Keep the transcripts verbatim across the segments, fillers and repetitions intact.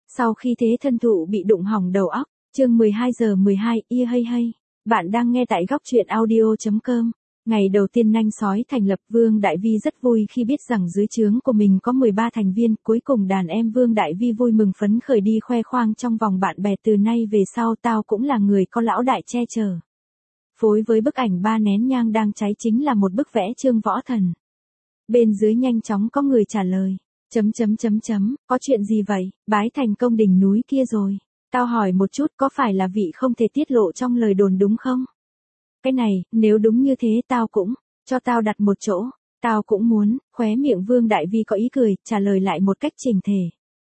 Sau khi thế thân thụ bị đụng hỏng đầu óc, chương mười hai giờ mười hai, ia hay hay. Bạn đang nghe tại góc truyện audio chấm com. Ngày đầu tiên nanh sói thành lập, Vương Đại Vi rất vui khi biết rằng dưới trướng của mình có mười ba thành viên. Cuối cùng đàn em Vương Đại Vi vui mừng phấn khởi đi khoe khoang trong vòng bạn bè, từ nay về sau tao cũng là người có lão đại che chở. Phối với bức ảnh ba nén nhang đang cháy chính là một bức vẽ Trương Võ Thần. Bên dưới nhanh chóng có người trả lời. Chấm chấm chấm chấm, có chuyện gì vậy, bái thành công đỉnh núi kia rồi. Tao hỏi một chút, có phải là vị không thể tiết lộ trong lời đồn đúng không? Cái này, nếu đúng như thế tao cũng, cho tao đặt một chỗ, tao cũng muốn. Khóe miệng Vương Đại Vi có ý cười, trả lời lại một cách chỉnh thể.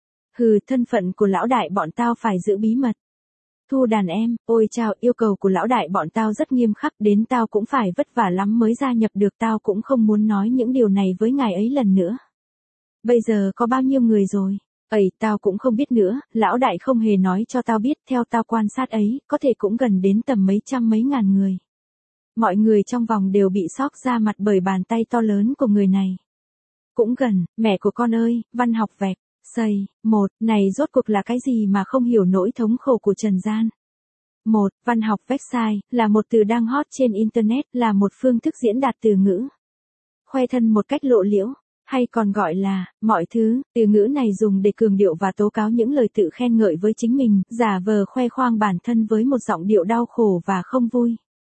Hừ, thân phận của lão đại bọn tao phải giữ bí mật. Thu đàn em, ôi chao, yêu cầu của lão đại bọn tao rất nghiêm khắc, đến tao cũng phải vất vả lắm mới gia nhập được, tao cũng không muốn nói những điều này với ngài ấy lần nữa. Bây giờ có bao nhiêu người rồi? Ây, tao cũng không biết nữa, lão đại không hề nói cho tao biết, theo tao quan sát ấy, có thể cũng gần đến tầm mấy trăm mấy ngàn người. Mọi người trong vòng đều bị xóc ra mặt bởi bàn tay to lớn của người này. Cũng gần, mẹ của con ơi, văn học vẹt, xây, một, này rốt cuộc là cái gì mà không hiểu nỗi thống khổ của trần gian. Một, văn học website, là một từ đang hot trên Internet, là một phương thức diễn đạt từ ngữ. Khoe thân một cách lộ liễu. Hay còn gọi là, mọi thứ, từ ngữ này dùng để cường điệu và tố cáo những lời tự khen ngợi với chính mình, giả vờ khoe khoang bản thân với một giọng điệu đau khổ và không vui.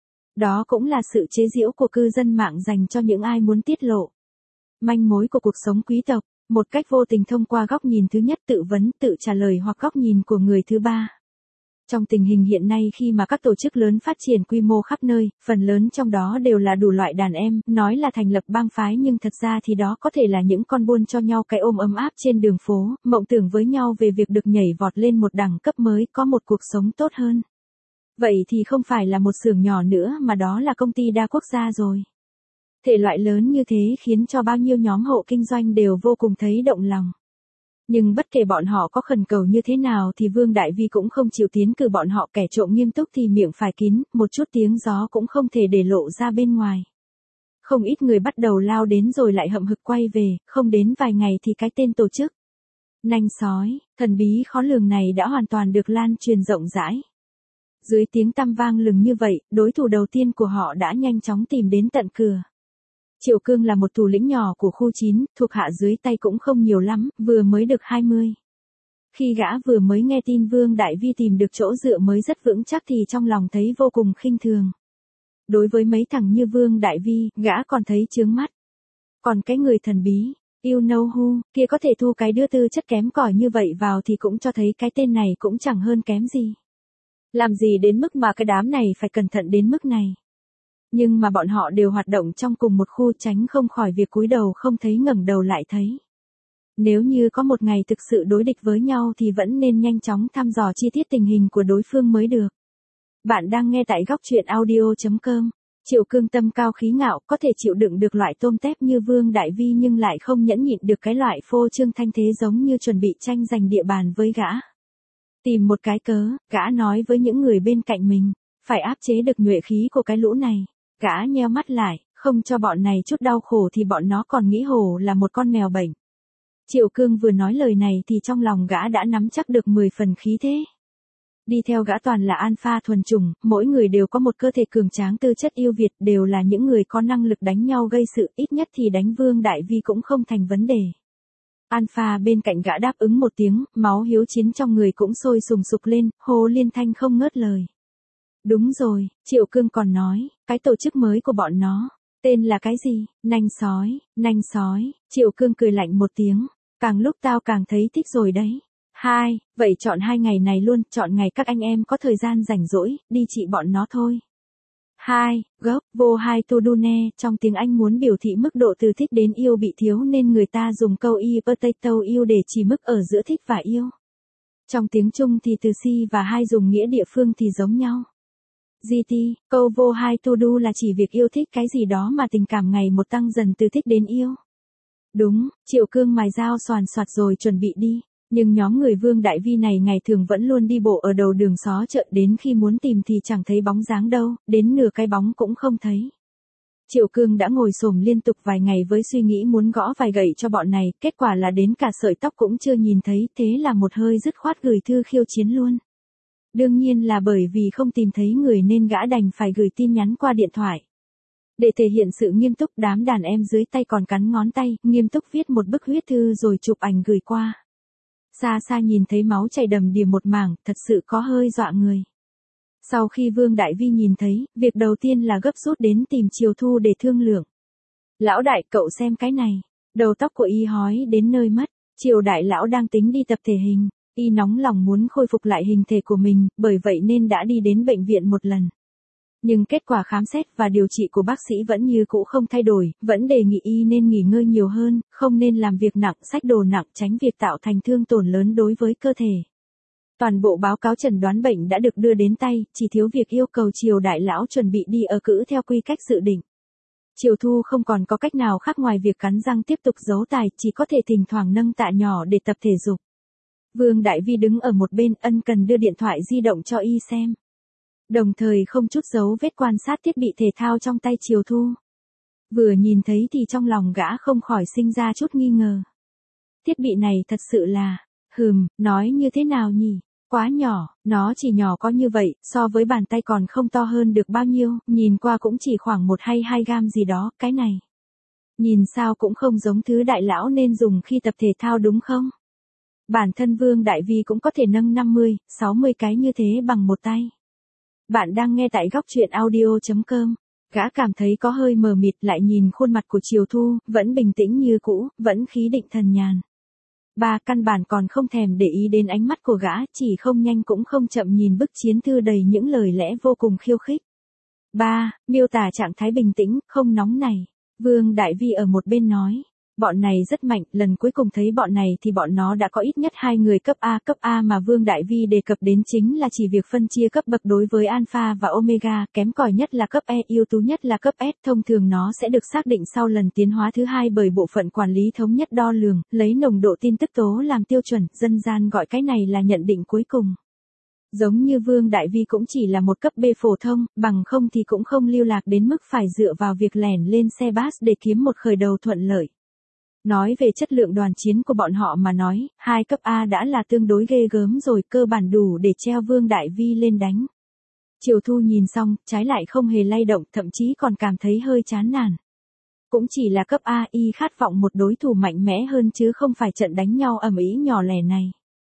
Đó cũng là sự chế giễu của cư dân mạng dành cho những ai muốn tiết lộ manh mối của cuộc sống quý tộc, một cách vô tình thông qua góc nhìn thứ nhất, tự vấn, tự trả lời, hoặc góc nhìn của người thứ ba. Trong tình hình hiện nay khi mà các tổ chức lớn phát triển quy mô khắp nơi, phần lớn trong đó đều là đủ loại đàn em, nói là thành lập bang phái nhưng thật ra thì đó có thể là những con buôn cho nhau cái ôm ấm áp trên đường phố, mộng tưởng với nhau về việc được nhảy vọt lên một đẳng cấp mới, có một cuộc sống tốt hơn. Vậy thì không phải là một xưởng nhỏ nữa mà đó là công ty đa quốc gia rồi. Thể loại lớn như thế khiến cho bao nhiêu nhóm hộ kinh doanh đều vô cùng thấy động lòng. Nhưng bất kể bọn họ có khẩn cầu như thế nào thì Vương Đại Vi cũng không chịu tiến cử bọn họ, kẻ trộm nghiêm túc thì miệng phải kín, một chút tiếng gió cũng không thể để lộ ra bên ngoài. Không ít người bắt đầu lao đến rồi lại hậm hực quay về, không đến vài ngày thì cái tên tổ chức nanh sói, thần bí khó lường này đã hoàn toàn được lan truyền rộng rãi. Dưới tiếng tăm vang lừng như vậy, đối thủ đầu tiên của họ đã nhanh chóng tìm đến tận cửa. Triệu Cương là một thủ lĩnh nhỏ của khu chín, thuộc hạ dưới tay cũng không nhiều lắm, vừa mới được hai mươi. Khi gã vừa mới nghe tin Vương Đại Vi tìm được chỗ dựa mới rất vững chắc thì trong lòng thấy vô cùng khinh thường. Đối với mấy thằng như Vương Đại Vi, gã còn thấy chướng mắt. Còn cái người thần bí, you know who, kia có thể thu cái đưa tư chất kém cỏi như vậy vào thì cũng cho thấy cái tên này cũng chẳng hơn kém gì. Làm gì đến mức mà cái đám này phải cẩn thận đến mức này. Nhưng mà bọn họ đều hoạt động trong cùng một khu, tránh không khỏi việc cúi đầu không thấy ngẩng đầu lại thấy. Nếu như có một ngày thực sự đối địch với nhau thì vẫn nên nhanh chóng thăm dò chi tiết tình hình của đối phương mới được. Bạn đang nghe tại góc truyện audio chấm com. Triệu Cương tâm cao khí ngạo, có thể chịu đựng được loại tôm tép như Vương Đại Vi nhưng lại không nhẫn nhịn được cái loại phô trương thanh thế giống như chuẩn bị tranh giành địa bàn với gã. Tìm một cái cớ, gã nói với những người bên cạnh mình, phải áp chế được nhuệ khí của cái lũ này. Gã nheo mắt lại, không cho bọn này chút đau khổ thì bọn nó còn nghĩ Hồ là một con mèo bệnh. Triệu Cương vừa nói lời này thì trong lòng gã đã nắm chắc được mười phần khí thế. Đi theo gã toàn là alpha thuần chủng, mỗi người đều có một cơ thể cường tráng, tư chất yêu việt, đều là những người có năng lực đánh nhau gây sự, ít nhất thì đánh Vương Đại Vi cũng không thành vấn đề. Alpha bên cạnh gã đáp ứng một tiếng, máu hiếu chiến trong người cũng sôi sùng sục lên, hô liên thanh không ngớt lời. Đúng rồi, Triệu Cương còn nói, cái tổ chức mới của bọn nó, tên là cái gì? Nanh sói, nanh sói, Triệu Cương cười lạnh một tiếng, càng lúc tao càng thấy thích rồi đấy. Hai, vậy chọn hai ngày này luôn, chọn ngày các anh em có thời gian rảnh rỗi, đi trị bọn nó thôi. Hai, gốc, vô hai to do ne, trong tiếng Anh muốn biểu thị mức độ từ thích đến yêu bị thiếu nên người ta dùng câu i potato yêu để chỉ mức ở giữa thích và yêu. Trong tiếng Trung thì từ si và hai dùng nghĩa địa phương thì giống nhau. giê tê, câu vô hai to do là chỉ việc yêu thích cái gì đó mà tình cảm ngày một tăng dần từ thích đến yêu. Đúng, Triệu Cương mài dao xoàn xoạt rồi chuẩn bị đi, nhưng nhóm người Vương Đại Vi này ngày thường vẫn luôn đi bộ ở đầu đường xó chợ, đến khi muốn tìm thì chẳng thấy bóng dáng đâu, đến nửa cái bóng cũng không thấy. Triệu Cương đã ngồi xổm liên tục vài ngày với suy nghĩ muốn gõ vài gậy cho bọn này, kết quả là đến cả sợi tóc cũng chưa nhìn thấy, thế là một hơi dứt khoát gửi thư khiêu chiến luôn. Đương nhiên là bởi vì không tìm thấy người nên gã đành phải gửi tin nhắn qua điện thoại. Để thể hiện sự nghiêm túc, đám đàn em dưới tay còn cắn ngón tay, nghiêm túc viết một bức huyết thư rồi chụp ảnh gửi qua. Xa xa nhìn thấy máu chảy đầm đìa một mảng, thật sự có hơi dọa người. Sau khi Vương Đại Vi nhìn thấy, việc đầu tiên là gấp rút đến tìm Triều Thu để thương lượng. Lão đại, cậu xem cái này. Đầu tóc của y hói đến nơi mất. Triều đại lão đang tính đi tập thể hình. Y nóng lòng muốn khôi phục lại hình thể của mình, bởi vậy nên đã đi đến bệnh viện một lần. Nhưng kết quả khám xét và điều trị của bác sĩ vẫn như cũ không thay đổi, vẫn đề nghị y nên nghỉ ngơi nhiều hơn, không nên làm việc nặng, xách đồ nặng, tránh việc tạo thành thương tổn lớn đối với cơ thể. Toàn bộ báo cáo chẩn đoán bệnh đã được đưa đến tay, chỉ thiếu việc yêu cầu Triều đại lão chuẩn bị đi ở cữ theo quy cách dự định. Triều Thu không còn có cách nào khác ngoài việc cắn răng tiếp tục giấu tài, chỉ có thể thỉnh thoảng nâng tạ nhỏ để tập thể dục. Vương Đại Vi đứng ở một bên ân cần đưa điện thoại di động cho y xem. Đồng thời không chút giấu vết quan sát thiết bị thể thao trong tay Triều Thu. Vừa nhìn thấy thì trong lòng gã không khỏi sinh ra chút nghi ngờ. Thiết bị này thật sự là, hừm, nói như thế nào nhỉ? Quá nhỏ, nó chỉ nhỏ có như vậy, so với bàn tay còn không to hơn được bao nhiêu, nhìn qua cũng chỉ khoảng một hay hai gam gì đó, cái này. Nhìn sao cũng không giống thứ đại lão nên dùng khi tập thể thao đúng không? Bản thân Vương Đại Vi cũng có thể nâng năm mươi, sáu mươi cái như thế bằng một tay. Bạn đang nghe tại góc truyện audio chấm com. Gã cảm thấy có hơi mờ mịt, lại nhìn khuôn mặt của Triều Thu, vẫn bình tĩnh như cũ, vẫn khí định thần nhàn. Ba căn bản còn không thèm để ý đến ánh mắt của gã, chỉ không nhanh cũng không chậm nhìn bức chiến thư đầy những lời lẽ vô cùng khiêu khích. Ba, miêu tả trạng thái bình tĩnh, không nóng này. Vương Đại Vi ở một bên nói. Bọn này rất mạnh, lần cuối cùng thấy bọn này thì bọn nó đã có ít nhất hai người cấp A. Cấp A mà Vương Đại Vi đề cập đến chính là chỉ việc phân chia cấp bậc đối với Alpha và Omega, kém cỏi nhất là cấp E, ưu tú nhất là cấp S. Thông thường nó sẽ được xác định sau lần tiến hóa thứ hai bởi bộ phận quản lý thống nhất đo lường, lấy nồng độ tin tức tố làm tiêu chuẩn, dân gian gọi cái này là nhận định cuối cùng. Giống như Vương Đại Vi cũng chỉ là một cấp B phổ thông, bằng không thì cũng không lưu lạc đến mức phải dựa vào việc lẻn lên xe bus để kiếm một khởi đầu thuận lợi. Nói về chất lượng đoàn chiến của bọn họ mà nói, hai cấp A đã là tương đối ghê gớm rồi, cơ bản đủ để treo Vương Đại Vi lên đánh. Triều Thu nhìn xong, trái lại không hề lay động, thậm chí còn cảm thấy hơi chán nản. Cũng chỉ là cấp A, y khát vọng một đối thủ mạnh mẽ hơn chứ không phải trận đánh nhau ầm ĩ nhỏ lẻ này.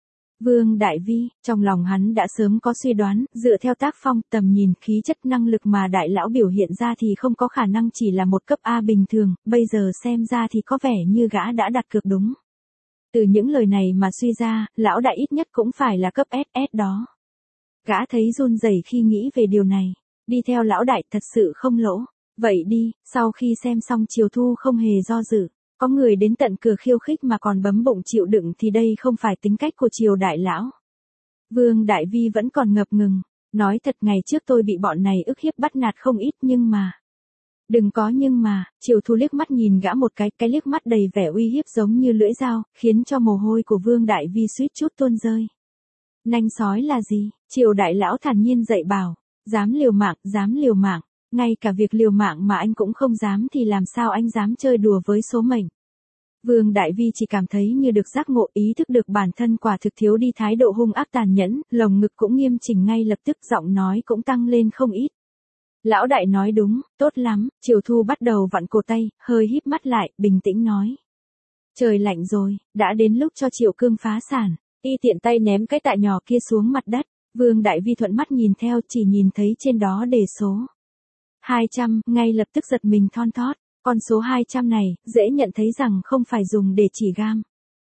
Vương Đại Vi, trong lòng hắn đã sớm có suy đoán, dựa theo tác phong, tầm nhìn, khí chất, năng lực mà đại lão biểu hiện ra thì không có khả năng chỉ là một cấp A bình thường, bây giờ xem ra thì có vẻ như gã đã đặt cược đúng. Từ những lời này mà suy ra, lão đại ít nhất cũng phải là cấp ét ét đó. Gã thấy run rẩy khi nghĩ về điều này, đi theo lão đại thật sự không lỗ. Vậy đi, sau khi xem xong Triều Thu không hề do dự. Có người đến tận cửa khiêu khích mà còn bấm bụng chịu đựng thì đây không phải tính cách của Triều đại lão. Vương Đại Vi vẫn còn ngập ngừng, nói thật ngày trước tôi bị bọn này ức hiếp bắt nạt không ít nhưng mà. Đừng có nhưng mà, Triều Thu liếc mắt nhìn gã một cái, cái liếc mắt đầy vẻ uy hiếp giống như lưỡi dao, khiến cho mồ hôi của Vương Đại Vi suýt chút tuôn rơi. Nanh sói là gì? Triều đại lão thản nhiên dạy bảo, dám liều mạng, dám liều mạng. Ngay cả việc liều mạng mà anh cũng không dám thì làm sao anh dám chơi đùa với số mệnh. Vương Đại Vi chỉ cảm thấy như được giác ngộ, ý thức được bản thân quả thực thiếu đi thái độ hung ác tàn nhẫn, lồng ngực cũng nghiêm chỉnh ngay lập tức, giọng nói cũng tăng lên không ít. Lão đại nói đúng, tốt lắm. Triều Thu bắt đầu vặn cổ tay, hơi híp mắt lại, bình tĩnh nói. Trời lạnh rồi, đã đến lúc cho Triệu Cương phá sản. Y tiện tay ném cái tạ nhỏ kia xuống mặt đất. Vương Đại Vi thuận mắt nhìn theo, chỉ nhìn thấy trên đó đề số hai trăm, ngay lập tức giật mình thon thót. Con số hai trăm này, dễ nhận thấy rằng không phải dùng để chỉ gam,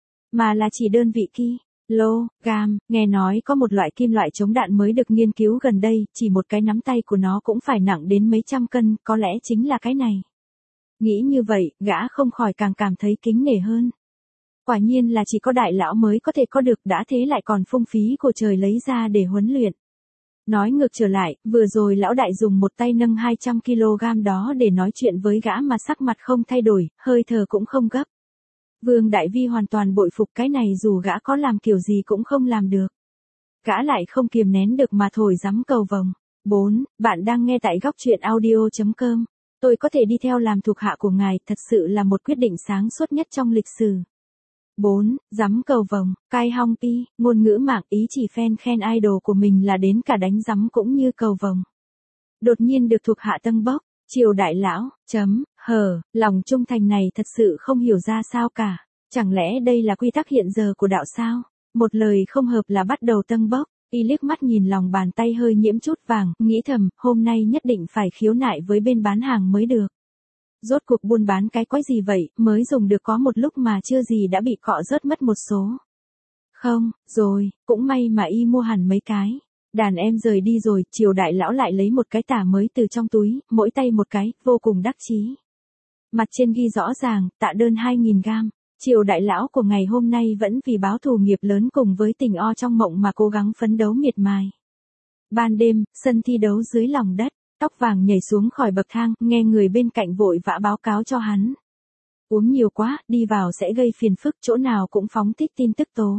mà là chỉ đơn vị ki, lô, gam. Nghe nói có một loại kim loại chống đạn mới được nghiên cứu gần đây, chỉ một cái nắm tay của nó cũng phải nặng đến mấy trăm cân, có lẽ chính là cái này. Nghĩ như vậy, gã không khỏi càng cảm thấy kính nể hơn. Quả nhiên là chỉ có đại lão mới có thể có được, đã thế lại còn phung phí của trời lấy ra để huấn luyện. Nói ngược trở lại, vừa rồi lão đại dùng một tay nâng hai trăm ki lô gam đó để nói chuyện với gã mà sắc mặt không thay đổi, hơi thở cũng không gấp. Vương Đại Vi hoàn toàn bội phục cái này, dù gã có làm kiểu gì cũng không làm được. Gã lại không kiềm nén được mà thổi giắm cầu vồng. bốn. Bạn đang nghe tại góc truyện audio chấm com. Tôi có thể đi theo làm thuộc hạ của ngài, thật sự là một quyết định sáng suốt nhất trong lịch sử. bốn. Giắm cầu vồng, Cai Hong Pi, ngôn ngữ mạng ý chỉ fan khen idol của mình là đến cả đánh giắm cũng như cầu vồng. Đột nhiên được thuộc hạ tâng bốc, Triều đại lão, chấm, hờ, lòng trung thành này thật sự không hiểu ra sao cả. Chẳng lẽ đây là quy tắc hiện giờ của đạo sao? Một lời không hợp là bắt đầu tâng bốc. Y liếc mắt nhìn lòng bàn tay hơi nhiễm chút vàng, nghĩ thầm, hôm nay nhất định phải khiếu nại với bên bán hàng mới được. Rốt cuộc buôn bán cái quái gì vậy, mới dùng được có một lúc mà chưa gì đã bị cọ rớt mất một số. Không, rồi, cũng may mà y mua hẳn mấy cái. Đàn em rời đi rồi, Triều đại lão lại lấy một cái tả mới từ trong túi, mỗi tay một cái, vô cùng đắc chí. Mặt trên ghi rõ ràng, tạ đơn hai nghìn gam. Triều đại lão của ngày hôm nay vẫn vì báo thù nghiệp lớn cùng với tình o trong mộng mà cố gắng phấn đấu miệt mài. Ban đêm, sân thi đấu dưới lòng đất, Tóc Vàng nhảy xuống khỏi bậc thang, nghe người bên cạnh vội vã báo cáo cho hắn. Uống nhiều quá, đi vào sẽ gây phiền phức, chỗ nào cũng phóng thích tin tức tố.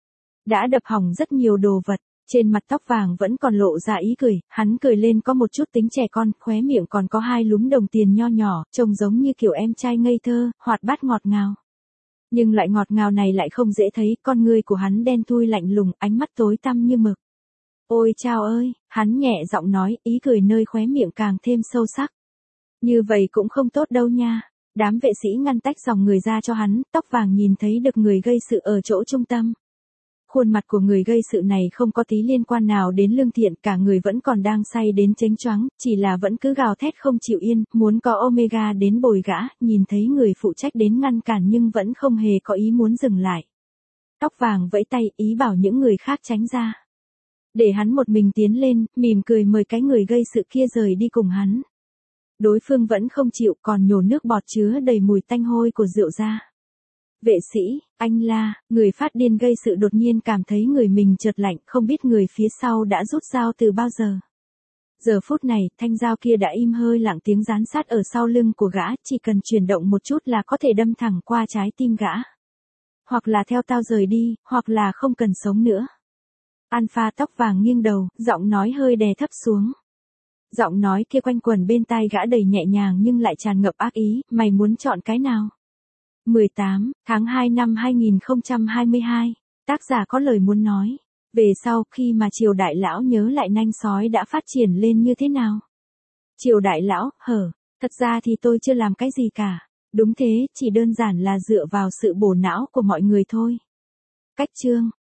Đã đập hỏng rất nhiều đồ vật, trên mặt Tóc Vàng vẫn còn lộ ra ý cười, hắn cười lên có một chút tính trẻ con, khóe miệng còn có hai lúm đồng tiền nho nhỏ, trông giống như kiểu em trai ngây thơ, hoạt bát ngọt ngào. Nhưng loại ngọt ngào này lại không dễ thấy, con ngươi của hắn đen thui lạnh lùng, ánh mắt tối tăm như mực. Ôi chao ơi, hắn nhẹ giọng nói, ý cười nơi khóe miệng càng thêm sâu sắc. Như vậy cũng không tốt đâu nha. Đám vệ sĩ ngăn tách dòng người ra cho hắn, Tóc Vàng nhìn thấy được người gây sự ở chỗ trung tâm. Khuôn mặt của người gây sự này không có tí liên quan nào đến Lương Thiện, cả người vẫn còn đang say đến chếnh choáng, chỉ là vẫn cứ gào thét không chịu yên, muốn có Omega đến bồi gã, nhìn thấy người phụ trách đến ngăn cản nhưng vẫn không hề có ý muốn dừng lại. Tóc Vàng vẫy tay, ý bảo những người khác tránh ra. Để hắn một mình tiến lên, mỉm cười mời cái người gây sự kia rời đi cùng hắn. Đối phương vẫn không chịu, còn nhổ nước bọt chứa đầy mùi tanh hôi của rượu ra. Vệ sĩ, anh la, người phát điên gây sự đột nhiên cảm thấy người mình chợt lạnh, không biết người phía sau đã rút dao từ bao giờ. Giờ phút này, thanh dao kia đã im hơi lặng tiếng dán sát ở sau lưng của gã, chỉ cần chuyển động một chút là có thể đâm thẳng qua trái tim gã. Hoặc là theo tao rời đi, hoặc là không cần sống nữa. Alpha Tóc Vàng nghiêng đầu, giọng nói hơi đè thấp xuống. Giọng nói kia quanh quẩn bên tai gã đầy nhẹ nhàng nhưng lại tràn ngập ác ý, mày muốn chọn cái nào? mười tám tháng hai năm hai nghìn không trăm hai mươi hai, tác giả có lời muốn nói. Về sau khi mà Triều đại lão nhớ lại nanh sói đã phát triển lên như thế nào? Triều đại lão, hở, thật ra thì tôi chưa làm cái gì cả. Đúng thế, chỉ đơn giản là dựa vào sự bổ não của mọi người thôi. Cách chương